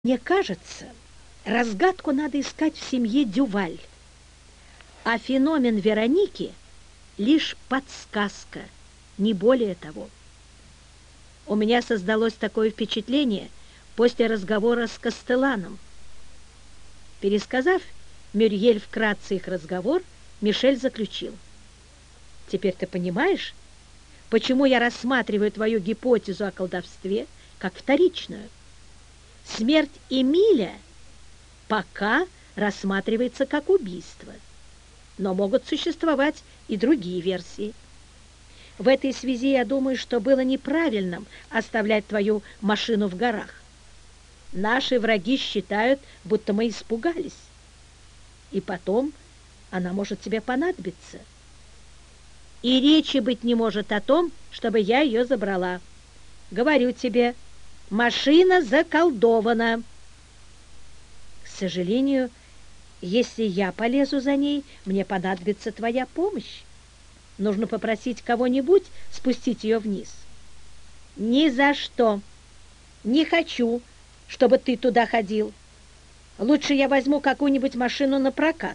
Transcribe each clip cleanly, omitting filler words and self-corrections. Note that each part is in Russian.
Мне кажется, разгадку надо искать в семье Дюваль, а феномен Вероники — лишь подсказка, не более того. У меня создалось такое впечатление после разговора с Кастелланом. Пересказав Мюрьель вкратце их разговор, Мишель заключил: «Теперь ты понимаешь, почему я рассматриваю твою гипотезу о колдовстве как вторичную? Смерть Эмиля пока рассматривается как убийство, но могут существовать и другие версии. В этой связи я думаю, что было неправильным оставлять твою машину в горах. Наши враги считают, будто мы испугались. И потом она может тебе понадобиться. И речи быть не может о том, чтобы я ее забрала. Говорю тебе, машина заколдована. К сожалению, если я полезу за ней, мне понадобится твоя помощь. Нужно попросить кого-нибудь спустить ее вниз». «Ни за что! Не хочу, чтобы ты туда ходил. Лучше я возьму какую-нибудь машину на прокат».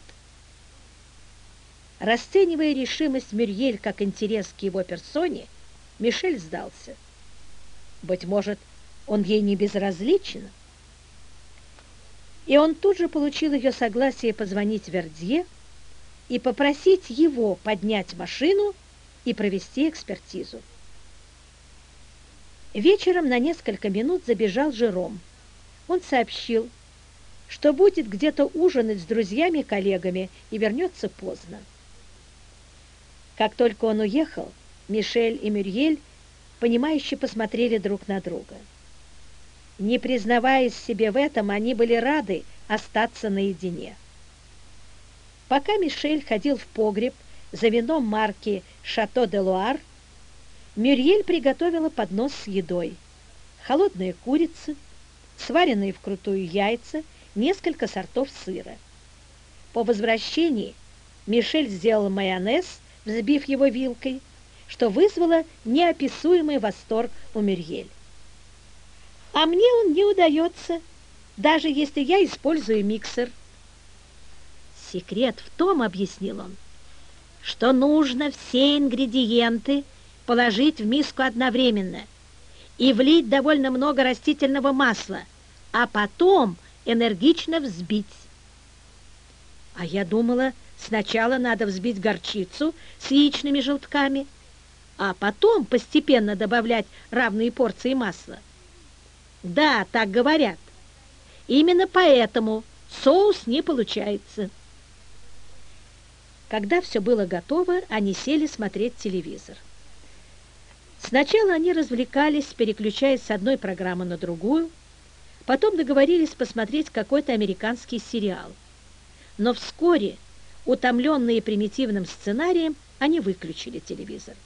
Расценивая решимость Мюрьель как интерес к его персоне, Мишель сдался. Быть может, он ей не безразличен. И он тут же получил ее согласие позвонить Вердье и попросить его поднять машину и провести экспертизу. Вечером на несколько минут забежал Жером. Он сообщил, что будет где-то ужинать с друзьями-коллегами и вернется поздно. Как только он уехал, Мишель и Мюрьель понимающе посмотрели друг на друга. Не признаваясь себе в этом, они были рады остаться наедине. Пока Мишель ходил в погреб за вином марки «Шато де Луар», Мюрьель приготовила поднос с едой: холодная курица, сваренные вкрутую яйца, несколько сортов сыра. По возвращении Мишель сделал майонез, взбив его вилкой, что вызвало неописуемый восторг у Мюрьель. «А мне он не удается, даже если я использую миксер». «Секрет в том, — объяснил он, — что нужно все ингредиенты положить в миску одновременно и влить довольно много растительного масла, а потом энергично взбить». «А я думала, сначала надо взбить горчицу с яичными желтками, а потом постепенно добавлять равные порции масла». «Да, так говорят. Именно поэтому соус не получается». Когда все было готово, они сели смотреть телевизор. Сначала они развлекались, переключаясь с одной программы на другую, потом договорились посмотреть какой-то американский сериал. Но вскоре, утомленные примитивным сценарием, они выключили телевизор.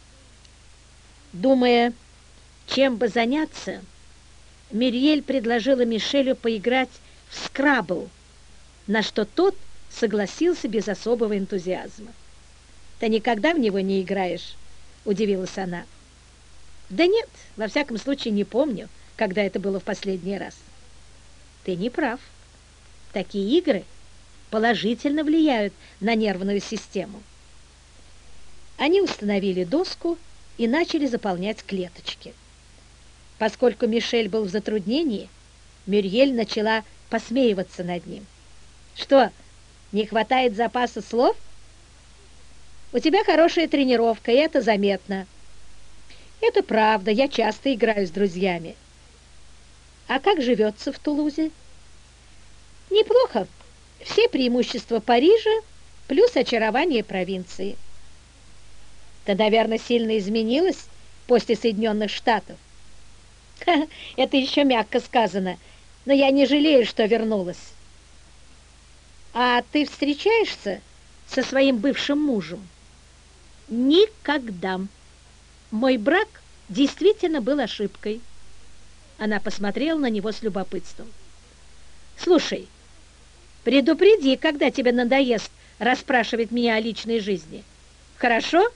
Думая, чем бы заняться, Мюрьель предложила Мишелю поиграть в скрабл, на что тот согласился без особого энтузиазма. «Ты никогда в него не играешь?» – удивилась она. «Да нет, во всяком случае не помню, когда это было в последний раз». «Ты не прав. Такие игры положительно влияют на нервную систему». Они установили доску и начали заполнять клеточки. Поскольку Мишель был в затруднении, Мюрьель начала посмеиваться над ним. «Что, не хватает запаса слов? У тебя хорошая тренировка, и это заметно». «Это правда, я часто играю с друзьями». «А как живется в Тулузе?» «Неплохо. Все преимущества Парижа плюс очарование провинции». «Ты, наверное, сильно изменилась после Соединенных Штатов?» «Это еще мягко сказано, но я не жалею, что вернулась». «А ты встречаешься со своим бывшим мужем?» «Никогда. Мой брак действительно был ошибкой». Она посмотрела на него с любопытством. «Слушай, предупреди, когда тебе надоест расспрашивать меня о личной жизни. Хорошо?»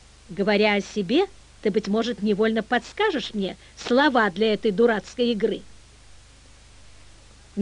«Говоря о себе, ты, быть может, невольно подскажешь мне слова для этой дурацкой игры».